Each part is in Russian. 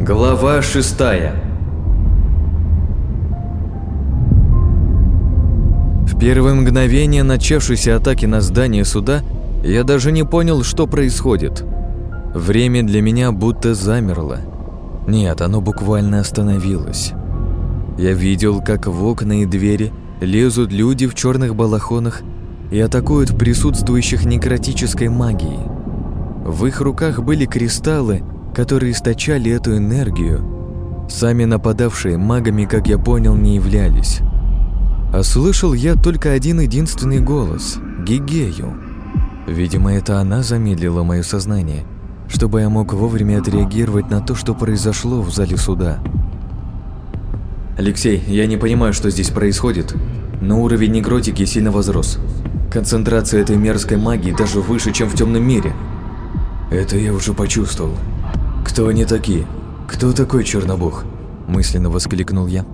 Глава 6. В первые мгновения начавшейся атаки на здание суда я даже не понял, что происходит. Время для меня будто замерло. Нет, оно буквально остановилось. Я видел, как в окна и двери лезут люди в черных балахонах и атакуют присутствующих некротической магией. В их руках были кристаллы, которые источали эту энергию. Сами нападавшие магами, как я понял, не являлись. А слышал я только один единственный голос — Гигею. Видимо, это она замедлила мое сознание, чтобы я мог вовремя отреагировать на то, что произошло в зале суда. «Алексей, я не понимаю, что здесь происходит, но уровень некротики сильно возрос. Концентрация этой мерзкой магии даже выше, чем в темном мире». «Это я уже почувствовал. Кто они такие? Кто такой Чернобог?» – мысленно воскликнул я.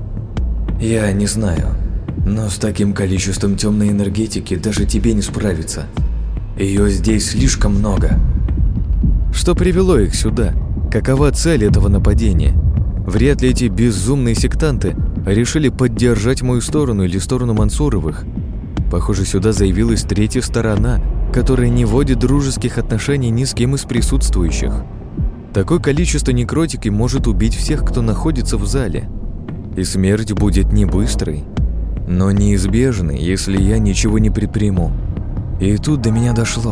«Я не знаю, но с таким количеством темной энергетики даже тебе не справиться. Ее здесь слишком много». Что привело их сюда? Какова цель этого нападения? Вряд ли эти безумные сектанты решили поддержать мою сторону или сторону Мансуровых. Похоже, сюда заявилась третья сторона, которая не вводит дружеских отношений ни с кем из присутствующих. Такое количество некротики может убить всех, кто находится в зале. И смерть будет не быстрой, но неизбежной, если я ничего не предприму. И тут до меня дошло.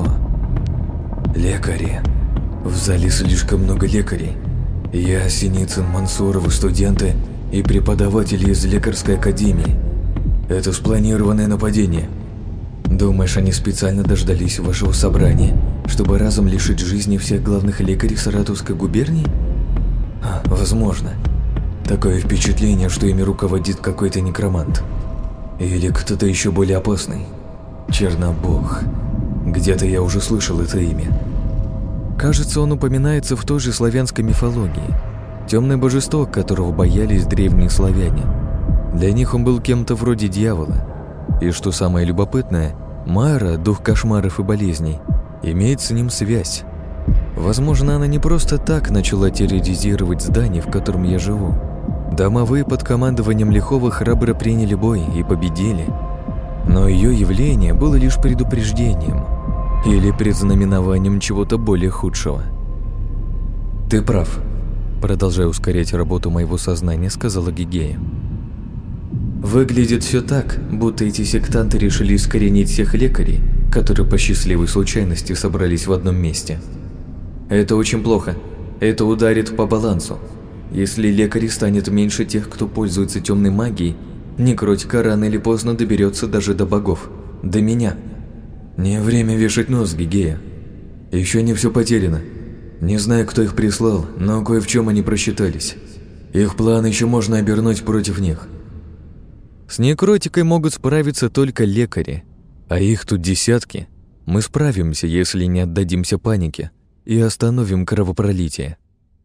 Лекари. В зале слишком много лекарей. Я, Синицын, Мансуров, студенты и преподаватели из лекарской академии. Это спланированное нападение. Думаешь, они специально дождались вашего собрания, чтобы разом лишить жизни всех главных лекарей Саратовской губернии? Возможно. Такое впечатление, что ими руководит какой-то некромант. Или кто-то еще более опасный. Чернобог. Где-то я уже слышал это имя. Кажется, он упоминается в той же славянской мифологии. Темное божество, которого боялись древние славяне. Для них он был кем-то вроде дьявола. И что самое любопытное, Мара, дух кошмаров и болезней, имеет с ним связь. Возможно, она не просто так начала терроризировать здание, в котором я живу. Домовые под командованием Лихова храбро приняли бой и победили. Но ее явление было лишь предупреждением или предзнаменованием чего-то более худшего. «Ты прав», — продолжая ускорять работу моего сознания, сказала Гигея. «Выглядит все так, будто эти сектанты решили искоренить всех лекарей, которые по счастливой случайности собрались в одном месте. Это очень плохо. Это ударит по балансу. Если лекарей станет меньше тех, кто пользуется темной магией, некротика рано или поздно доберется даже до богов, до меня». «Не время вешать нос, Гигея. Еще не все потеряно. Не знаю, кто их прислал, но кое в чем они просчитались. Их план еще можно обернуть против них». «С некротикой могут справиться только лекари, а их тут десятки. Мы справимся, если не отдадимся панике и остановим кровопролитие».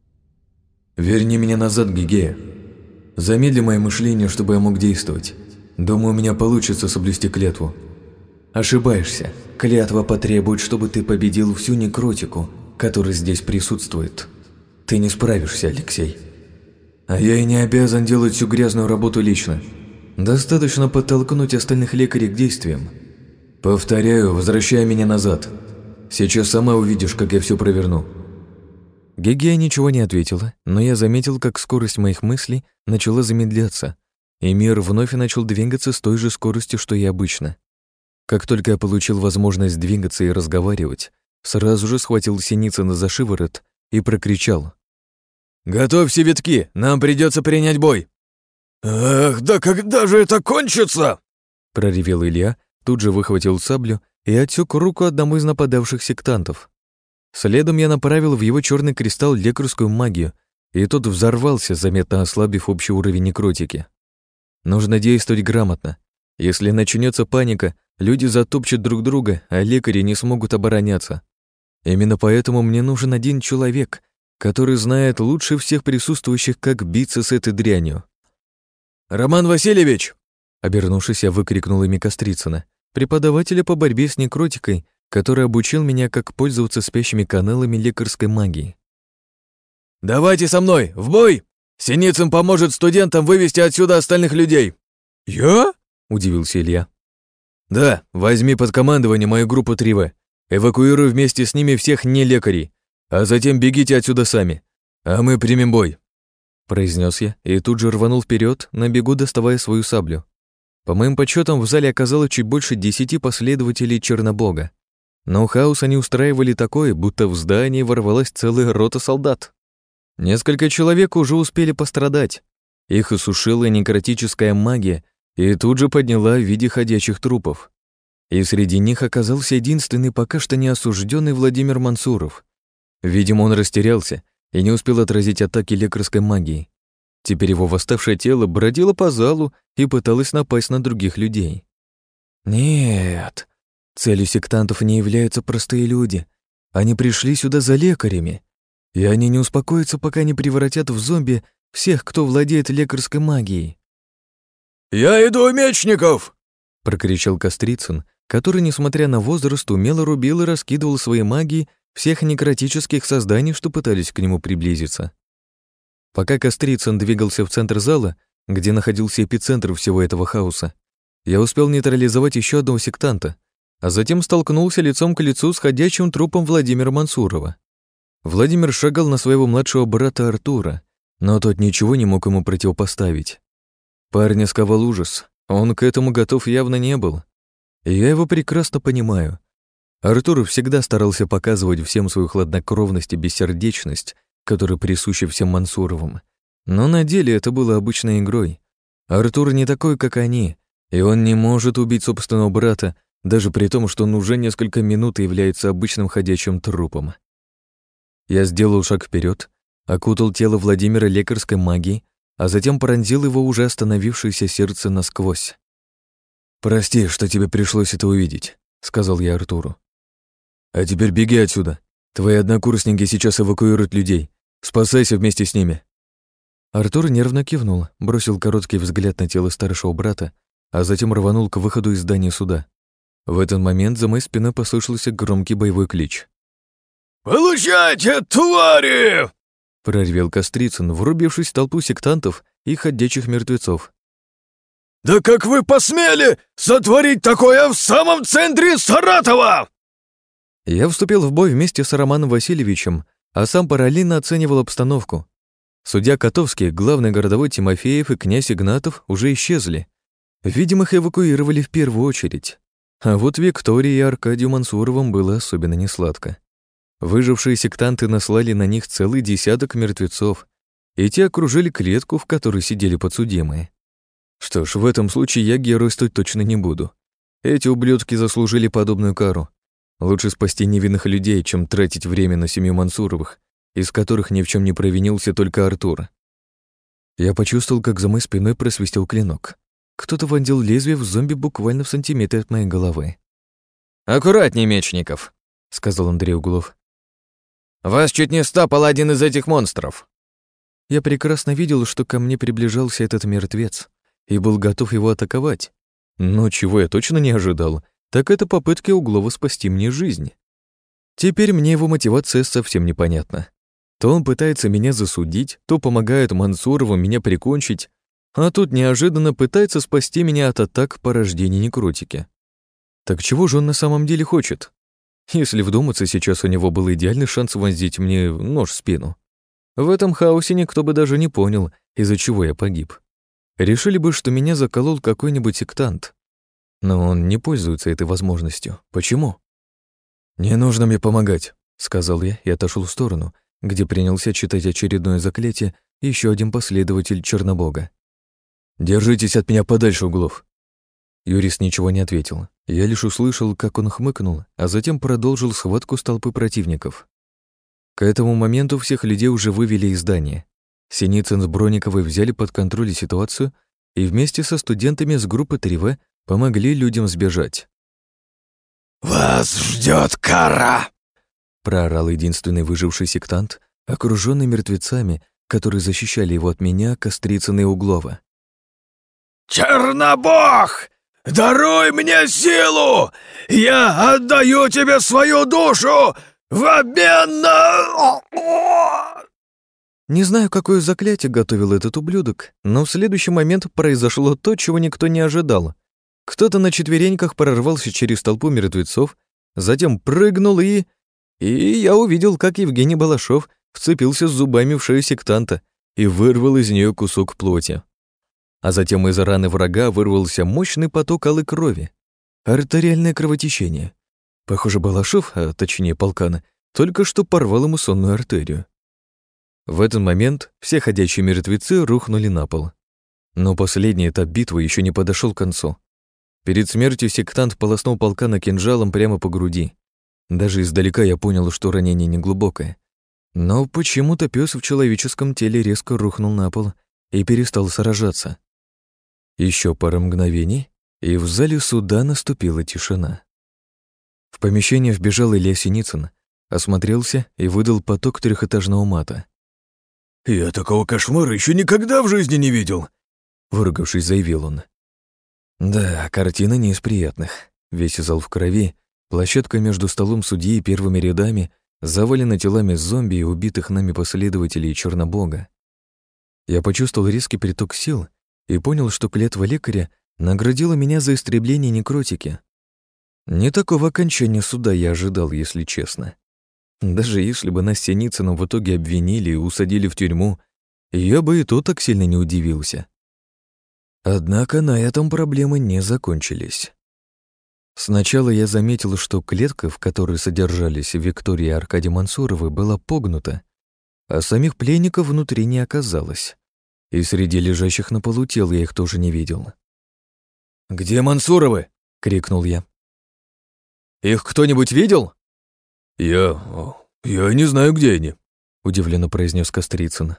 «Верни меня назад, Гигея. Замедли мое мышление, чтобы я мог действовать. Думаю, у меня получится соблюсти клятву». «Ошибаешься. Клятва потребует, чтобы ты победил всю некротику, которая здесь присутствует. Ты не справишься, Алексей». «А я и не обязан делать всю грязную работу лично. Достаточно подтолкнуть остальных лекарей к действиям. Повторяю, возвращай меня назад. Сейчас сама увидишь, как я все проверну». Гигея ничего не ответила, но я заметил, как скорость моих мыслей начала замедляться, и мир вновь начал двигаться с той же скоростью, что и обычно. Как только я получил возможность двигаться и разговаривать, сразу же схватил Синицына за шиворот и прокричал: «Готовься, витки, нам придется принять бой!» «Эх, да когда же это кончится?» — проревел Илья, тут же выхватил саблю и отсек руку одному из нападавших сектантов. Следом я направил в его черный кристалл лекарскую магию, и тот взорвался, заметно ослабив общий уровень некротики. Нужно действовать грамотно. Если начнется паника, люди затопчут друг друга, а лекари не смогут обороняться. Именно поэтому мне нужен один человек, который знает лучше всех присутствующих, как биться с этой дрянью. «Роман Васильевич!» Обернувшись, я выкрикнул имя Кострицына, преподавателя по борьбе с некротикой, который обучил меня, как пользоваться спящими каналами лекарской магии. Давайте со мной, в бой! Синицын поможет студентам вывести отсюда остальных людей!» «Я?» — удивился Илья. «Да, возьми под командование мою группу 3В. Эвакуируй вместе с ними всех нелекарей, а затем бегите отсюда сами, а мы примем бой», — произнес я и тут же рванул вперед, на бегу доставая свою саблю. По моим подсчетам, в зале оказалось чуть больше 10 последователей Чернобога. Но хаос они устраивали такое, будто в здании ворвалась целая рота солдат. Несколько человек уже успели пострадать. Их осушила некротическая магия и тут же подняла в виде ходячих трупов. И среди них оказался единственный пока что не осужденный Владимир Мансуров. Видимо, он растерялся и не успел отразить атаки лекарской магии. Теперь его восставшее тело бродило по залу и пыталось напасть на других людей. Нет, целью сектантов не являются простые люди. Они пришли сюда за лекарями, и они не успокоятся, пока не превратят в зомби всех, кто владеет лекарской магией. «Я иду, мечников!» — прокричал Кострицын, который, несмотря на возраст, умело рубил и раскидывал свои магии всех некротических созданий, что пытались к нему приблизиться. Пока Кострицын двигался в центр зала, где находился эпицентр всего этого хаоса, я успел нейтрализовать еще одного сектанта, а затем столкнулся лицом к лицу с ходячим трупом Владимира Мансурова. Владимир шагал на своего младшего брата Артура, но тот ничего не мог ему противопоставить. Парня сковал ужас, он к этому готов явно не был. И я его прекрасно понимаю. Артур всегда старался показывать всем свою хладнокровность и бессердечность, которая присуща всем Мансуровым. Но на деле это было обычной игрой. Артур не такой, как они, и он не может убить собственного брата, даже при том, что он уже несколько минут является обычным ходячим трупом. Я сделал шаг вперед, окутал тело Владимира лекарской магией, а затем пронзил его уже остановившееся сердце насквозь. «Прости, что тебе пришлось это увидеть», — сказал я Артуру. «А теперь беги отсюда. Твои однокурсники сейчас эвакуируют людей. Спасайся вместе с ними». Артур нервно кивнул, бросил короткий взгляд на тело старшего брата, а затем рванул к выходу из здания суда. В этот момент за моей спиной послышался громкий боевой клич. «Получайте, твари!» — проревел Кострицын, врубившись в толпу сектантов и ходячих мертвецов. «Да как вы посмели сотворить такое в самом центре Саратова?» Я вступил в бой вместе с Романом Васильевичем, а сам параллельно оценивал обстановку. Судья Котовский, главный городовой Тимофеев и князь Игнатов уже исчезли. Видимо, их эвакуировали в первую очередь. А вот Виктории и Аркадию Мансуровым было особенно несладко. Выжившие сектанты наслали на них целый десяток мертвецов, и те окружили клетку, в которой сидели подсудимые. Что ж, в этом случае я геройствовать точно не буду. Эти ублюдки заслужили подобную кару. Лучше спасти невинных людей, чем тратить время на семью Мансуровых, из которых ни в чем не провинился только Артур. Я почувствовал, как за моей спиной просвистел клинок. Кто-то вонзил лезвие в зомби буквально в сантиметре от моей головы. «Аккуратней, Мечников», — сказал Андрей Углов. «Вас чуть не стапал один из этих монстров». Я прекрасно видел, что ко мне приближался этот мертвец, и был готов его атаковать. Но чего я точно не ожидал, так это попытки Углова спасти мне жизнь. Теперь мне его мотивация совсем непонятна. То он пытается меня засудить, то помогает Мансурову меня прикончить, а тут неожиданно пытается спасти меня от атак порождений некротики. Так чего же он на самом деле хочет? Если вдуматься, сейчас у него был идеальный шанс вонзить мне нож в спину. В этом хаосе никто бы даже не понял, из-за чего я погиб. Решили бы, что меня заколол какой-нибудь сектант. Но он не пользуется этой возможностью. Почему? «Не нужно мне помогать», — сказал я и отошел в сторону, где принялся читать очередное заклятие еще один последователь Чернобога. «Держитесь от меня подальше, Углов». Юрист ничего не ответил. Я лишь услышал, как он хмыкнул, а затем продолжил схватку с толпой противников. К этому моменту всех людей уже вывели из здания. Синицын с Бронниковой взяли под контроль ситуацию и вместе со студентами с группы 3В помогли людям сбежать. «Вас ждет кара!» — проорал единственный выживший сектант, окруженный мертвецами, которые защищали его от меня, Кострицына и Углова. «Чернобог! Даруй мне силу! Я отдаю тебе свою душу в обмен на...» Не знаю, какое заклятие готовил этот ублюдок, но в следующий момент произошло то, чего никто не ожидал. Кто-то на четвереньках прорвался через толпу мертвецов, затем прыгнул и я увидел, как Евгений Балашов вцепился зубами в шею сектанта и вырвал из нее кусок плоти. А затем из раны врага вырвался мощный поток алой крови. Артериальное кровотечение. Похоже, Балашов, а точнее полкана, только что порвал ему сонную артерию. В этот момент все ходячие мертвецы рухнули на пол. Но последний этап битвы еще не подошел к концу. Перед смертью сектант полоснул полкана кинжалом прямо по груди. Даже издалека я понял, что ранение неглубокое. Но почему-то пес в человеческом теле резко рухнул на пол и перестал сражаться. Еще пара мгновений, и в зале суда наступила тишина. В помещение вбежал Илья Синицын, осмотрелся и выдал поток трехэтажного мата. «Я такого кошмара еще никогда в жизни не видел!» Выругавшись, заявил он. Да, картина не из приятных. Весь зал в крови, площадка между столом судьи и первыми рядами завалена телами зомби и убитых нами последователей Чернобога. Я почувствовал резкий приток сил и понял, что клятва лекаря наградила меня за истребление некротики. Не такого окончания суда я ожидал, если честно. Даже если бы нас с Синицыным в итоге обвинили и усадили в тюрьму, я бы и то так сильно не удивился. Однако на этом проблемы не закончились. Сначала я заметил, что клетка, в которой содержались Виктория и Аркадий Мансуровы, была погнута, а самих пленников внутри не оказалось. И среди лежащих на полу тел я их тоже не видел. «Где Мансуровы?» — крикнул я. «Их кто-нибудь видел?» Я не знаю, где они», — удивленно произнес Кострицын.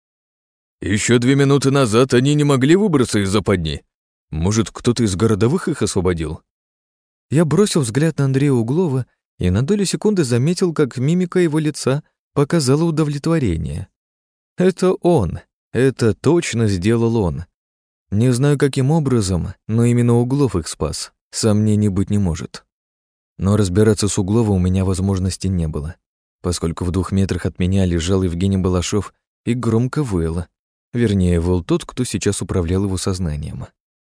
Еще 2 минуты назад они не могли выбраться из западни. Может, кто-то из городовых их освободил?» Я бросил взгляд на Андрея Углова и на долю секунды заметил, как мимика его лица показала удовлетворение. Это он, это точно сделал он. Не знаю, каким образом, но именно Углов их спас, сомнений быть не может. Но разбираться с Угловым у меня возможности не было, поскольку в 2 метрах от меня лежал Евгений Балашов и громко выл. Вернее, выл тот, кто сейчас управлял его сознанием.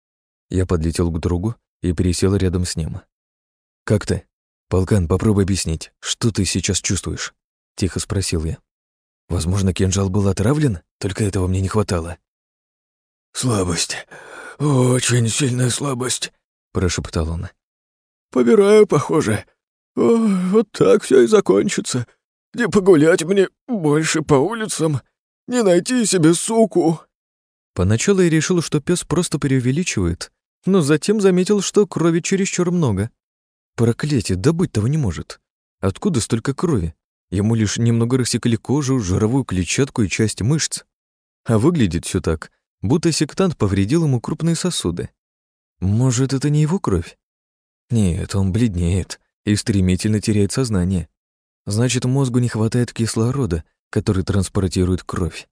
Я подлетел к другу и пересел рядом с ним. «Как ты? Полкан, попробуй объяснить, что ты сейчас чувствуешь?» — тихо спросил я. «Возможно, кинжал был отравлен? Только этого мне не хватало». «Слабость. Очень сильная слабость», — прошептал он. «Помираю, похоже. Вот так все и закончится. Не погулять мне больше по улицам, не найти себе суку». Поначалу я решил, что пес просто преувеличивает, но затем заметил, что крови чересчур много. Проклятие, да быть того не может. Откуда столько крови? Ему лишь немного рассекли кожу, жировую клетчатку и часть мышц. А выглядит все так, будто сектант повредил ему крупные сосуды. Может, это не его кровь? Нет, он бледнеет и стремительно теряет сознание. Значит, мозгу не хватает кислорода, который транспортирует кровь.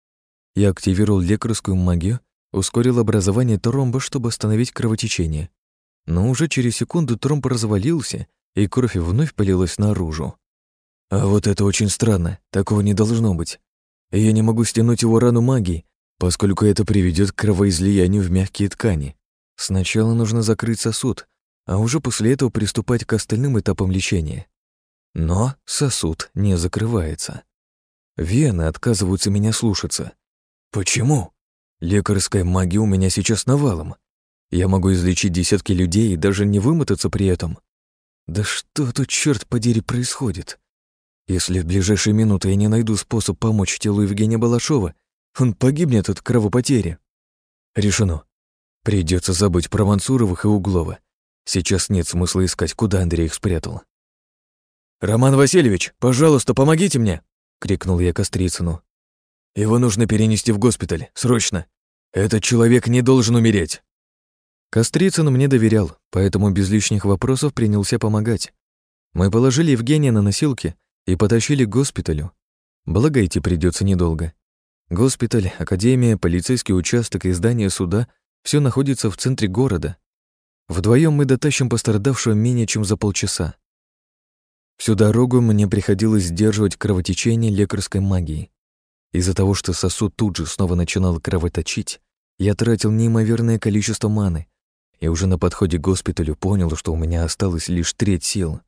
Я активировал лекарскую магию, ускорил образование тромба, чтобы остановить кровотечение. Но уже через секунду тромб развалился, и кровь вновь полилась наружу. А вот это очень странно, такого не должно быть. Я не могу стянуть его рану магией, поскольку это приведет к кровоизлиянию в мягкие ткани. Сначала нужно закрыть сосуд, а уже после этого приступать к остальным этапам лечения. Но сосуд не закрывается. Вены отказываются меня слушаться. Почему? Лекарская магия у меня сейчас навалом. Я могу излечить десятки людей и даже не вымотаться при этом. Да что тут, черт подери, происходит? Если в ближайшие минуты я не найду способ помочь телу Евгения Балашова, он погибнет от кровопотери. Решено. Придется забыть про Мансуровых и Углова. Сейчас нет смысла искать, куда Андрей их спрятал. «Роман Васильевич, пожалуйста, помогите мне!» — крикнул я Кострицыну. «Его нужно перенести в госпиталь, срочно! Этот человек не должен умереть!» Кострицын мне доверял, поэтому без лишних вопросов принялся помогать. Мы положили Евгения на носилки и потащили к госпиталю. Благо, идти придется недолго. Госпиталь, академия, полицейский участок и здание суда — все находится в центре города. Вдвоем мы дотащим пострадавшего менее чем за полчаса. Всю дорогу мне приходилось сдерживать кровотечение лекарской магией. Из-за того, что сосуд тут же снова начинал кровоточить, я тратил неимоверное количество маны, и уже на подходе к госпиталю понял, что у меня осталось лишь треть сил.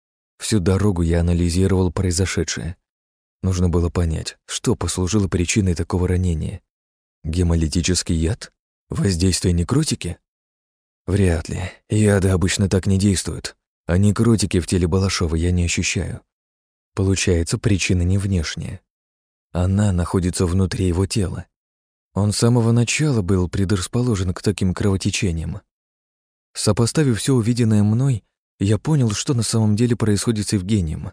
Всю дорогу я анализировал произошедшее. Нужно было понять, что послужило причиной такого ранения. Гемолитический яд? Воздействие некротики? Вряд ли. Яды обычно так не действуют, а некротики в теле Балашова я не ощущаю. Получается, причина не внешняя. Она находится внутри его тела. Он с самого начала был предрасположен к таким кровотечениям. Сопоставив все увиденное мной, я понял, что на самом деле происходит с Евгением.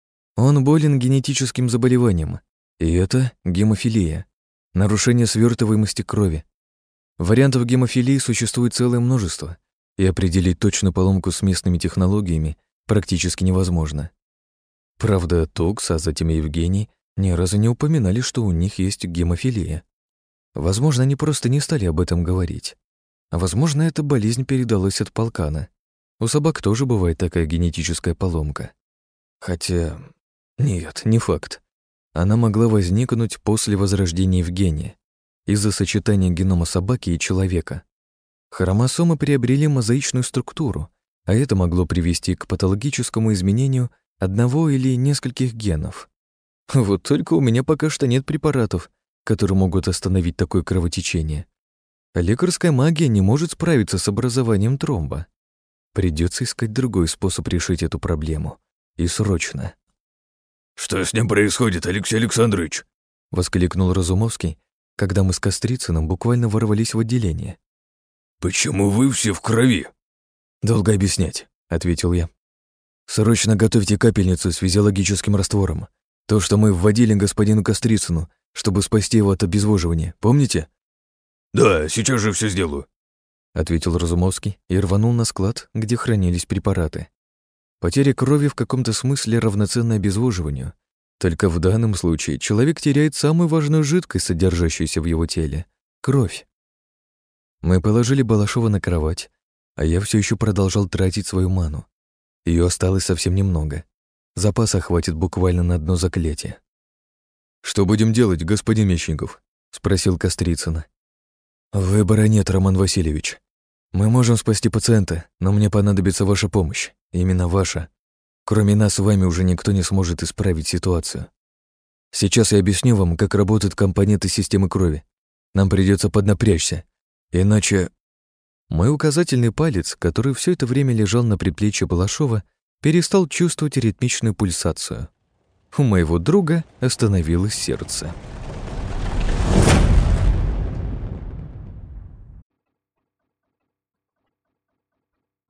Он болен генетическим заболеванием, и это гемофилия, нарушение свертываемости крови. Вариантов гемофилии существует целое множество, и определить точную поломку с местными технологиями практически невозможно. Правда, Токс, а затем и Евгений, ни разу не упоминали, что у них есть гемофилия. Возможно, они просто не стали об этом говорить. А возможно, эта болезнь передалась от полкана. У собак тоже бывает такая генетическая поломка. Хотя... нет, не факт. Она могла возникнуть после возрождения Евгения, из-за сочетания генома собаки и человека. Хромосомы приобрели мозаичную структуру, а это могло привести к патологическому изменению одного или нескольких генов. Вот только у меня пока что нет препаратов, которые могут остановить такое кровотечение. А лекарская магия не может справиться с образованием тромба. Придется искать другой способ решить эту проблему. И срочно. «Что с ним происходит, Алексей Александрович?» — воскликнул Разумовский, когда мы с Кострицыным буквально ворвались в отделение. «Почему вы все в крови?» «Долго объяснять», — ответил я. «Срочно готовьте капельницу с физиологическим раствором. То, что мы вводили господину Кострицыну, чтобы спасти его от обезвоживания. Помните?» «Да, сейчас же все сделаю», — ответил Разумовский и рванул на склад, где хранились препараты. Потеря крови в каком-то смысле равноценна обезвоживанию. Только в данном случае человек теряет самую важную жидкость, содержащуюся в его теле — кровь. Мы положили Балашова на кровать, а я все еще продолжал тратить свою ману. Ее осталось совсем немного. Запаса хватит буквально на одно заклятие. «Что будем делать, господин Мещенков?» — спросил Кострицын. «Выбора нет, Роман Васильевич. Мы можем спасти пациента, но мне понадобится ваша помощь. Именно ваша. Кроме нас с вами уже никто не сможет исправить ситуацию. Сейчас я объясню вам, как работают компоненты системы крови. Нам придется поднапрячься, иначе...» Мой указательный палец, который все это время лежал на предплечье Балашова, перестал чувствовать ритмичную пульсацию. У моего друга остановилось сердце.